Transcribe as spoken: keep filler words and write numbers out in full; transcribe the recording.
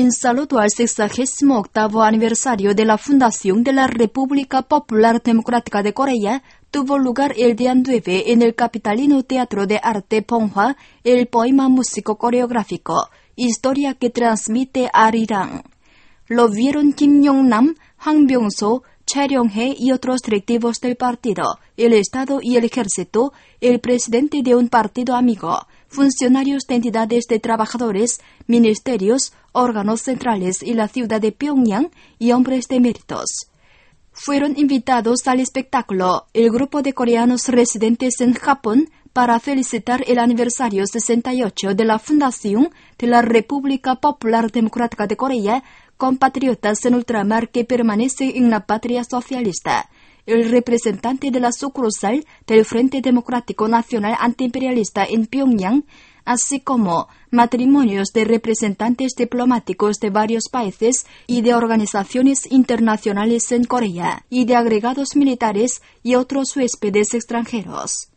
En saludo al sexagésimo octavo aniversario de la fundación de la República Popular Democrática de Corea, tuvo lugar el día nueve en el capitalino Teatro de Arte Ponghwa el poema músico coreográfico, Historia que transmite Arirang. Lo vieron Kim Yong-nam, Hwang Byung-so, Cha Ryong-hae y otros directivos del partido, el Estado y el Ejército, el presidente de un partido amigo, funcionarios de entidades de trabajadores, ministerios, órganos centrales y la ciudad de Pyongyang y hombres de méritos. Fueron invitados al espectáculo el grupo de coreanos residentes en Japón para felicitar el aniversario sesenta y ocho de la fundación de la República Popular Democrática de Corea, compatriotas en ultramar que permanecen en la patria socialista. El representante de la sucursal del Frente Democrático Nacional Antiimperialista en Pyongyang, así como matrimonios de representantes diplomáticos de varios países y de organizaciones internacionales en Corea, y de agregados militares y otros huéspedes extranjeros.